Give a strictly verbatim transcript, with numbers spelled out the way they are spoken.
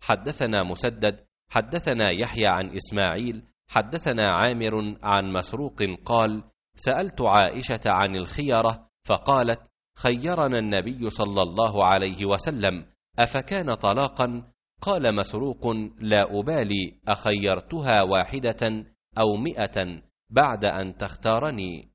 حدثنا مسدد حدثنا يحيى عن إسماعيل حدثنا عامر عن مسروق قال: سألت عائشة عن الخيرة فقالت: خيرنا النبي صلى الله عليه وسلم، أفكان طلاقا؟ قال مسروق: لا أبالي أخيرتها واحدة أو مئة بعد أن تختارني.